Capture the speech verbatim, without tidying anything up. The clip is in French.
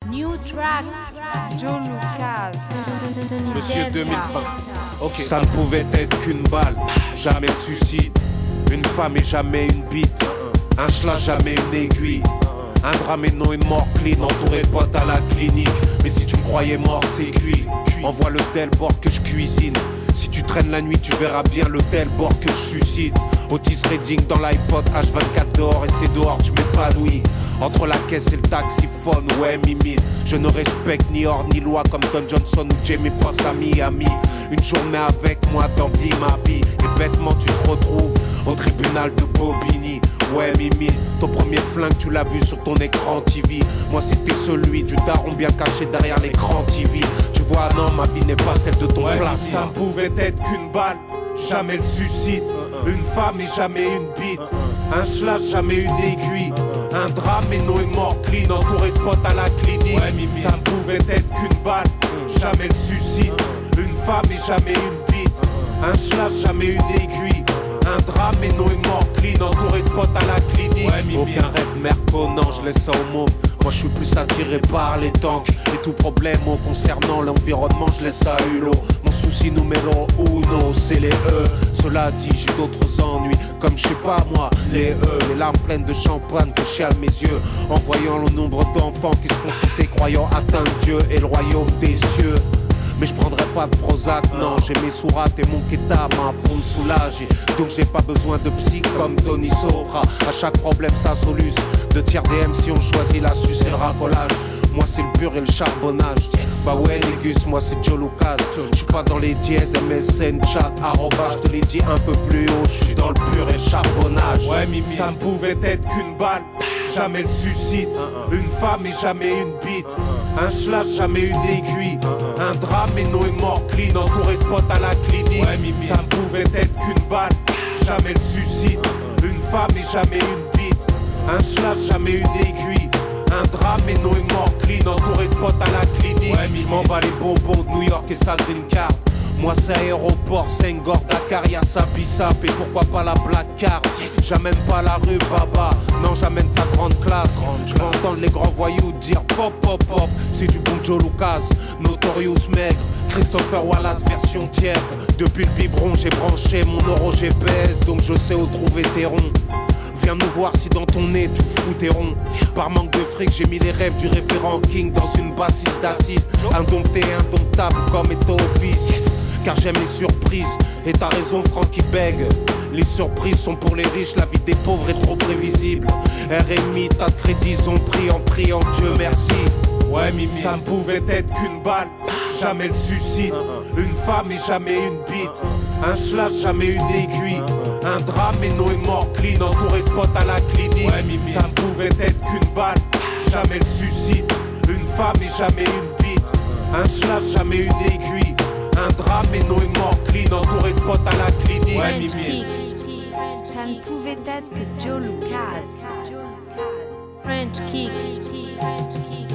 New track. Joe Lucas. Monsieur deux mille vingt. Okay. Ça ne pouvait être qu'une balle, jamais le suicide. Une femme et jamais une bite. Un schlag, jamais une aiguille. Un drame et non une mort clean, entouré de potes à la clinique. Mais si tu me croyais mort, c'est cuit. Envoie le tel bord que je cuisine. Si tu traînes la nuit, tu verras bien le tel bord que je suscite. Otis Redding dans l'iPod, H vingt-quatre dehors et c'est dehors, je m'épanouis. Entre la caisse et le taxiphone, ouais Mimi. Je ne respecte ni ordre ni loi comme Don Johnson ou Jamie Foxx à Miami. Une journée avec moi t'envie ma vie. Et bêtement tu te retrouves au tribunal de Bobigny. Ouais Mimi, ton premier flingue tu l'as vu sur ton écran T V. Moi c'était celui du daron bien caché derrière l'écran T V. Tu vois non, ma vie n'est pas celle de ton ouais, place. Ça ne pouvait être qu'une balle, jamais le suicide. Une femme et jamais une bite. Un schlag, jamais une aiguille. Un drame et non une mort clean, entouré de potes à la clinique. Ouais, Mimi. Ça ne pouvait être qu'une balle, jamais le suicide. Une femme et jamais une bite. Un schlag, jamais une aiguille. Un drame et non une mort clean, entouré de potes à la clinique. Ouais, aucun rêve merconnant, je laisse ça au mot. Moi je suis plus attiré par les tanks. Et tout problème en concernant l'environnement, je laisse ça à Hulot. Mon souci numéro uno, c'est les E. Cela dit, j'ai d'autres ennuis, comme je sais pas moi, les E. Les larmes pleines de champagne que chialent mes yeux, en voyant le nombre d'enfants qui se font sauter, croyant atteindre Dieu et le royaume des cieux. Mais je prendrai pas de Prozac, non, j'ai mes sourates et mon kétama pour me soulager. Donc j'ai pas besoin de psy comme Tony Sopra. À chaque problème ça soluce. De tiers D M si on choisit la suce et le racolage. Moi c'est le pur et le charbonnage. Bah ouais les gus, moi c'est Joe Lucas. J'suis pas dans les dièses, M S N, chat, arroba. J'te l'ai dit un peu plus haut, j'suis dans le pur et le charbonnage. Ouais Mimi, ça ne pouvait être qu'une balle, jamais le suicide. Une femme et jamais une bite. Un schlag, jamais une aiguille. Un drame et non une mort clean, entouré de potes à la clinique. Ouais, Mimi. Ça ne pouvait être qu'une balle, jamais le suicide. Une femme et jamais une bite. Un schlag, jamais une aiguille. Un drame et non une mort clean, entouré de potes à la clinique. Ouais, je m'en bats les bonbons de New York et sa green card. Moi c'est aéroport, Senghor, Dakar, y'a sa bissap et pourquoi pas la black card. J'amène pas la rue baba, non j'amène sa grande classe. Je vais entendre les grands voyous dire pop pop pop. C'est du bon Joe Lucas, Notorious maigre, Christopher Wallace version tiède. Depuis le biberon j'ai branché mon euro G P S, donc je sais où trouver tes ronds. Viens nous voir si dans ton nez tu fous tes ronds. Par manque de fric j'ai mis les rêves du référent King dans une bassine d'acide. Indompté, indomptable comme est office. Car j'aime les surprises, et t'as raison Francky bègue. Les surprises sont pour les riches, la vie des pauvres est trop prévisible. R M I, tas de crédits ont pris en priant Dieu merci. Ouais Mimi, ça ne pouvait être qu'une balle, jamais le suicide. Une femme et jamais une bite. Un schlag, jamais une aiguille. Un drame et non une mort clean, entouré de potes à la clinique. Ouais Mimi, ça ne pouvait être qu'une balle, jamais le suicide. Une femme et jamais une bite. Un schlag, jamais une aiguille. Un drame et non une mort clean, entouré de potes à la clinique. Ouais, Mimi. Ça ne pouvait être que Joe Lucas. French Kick.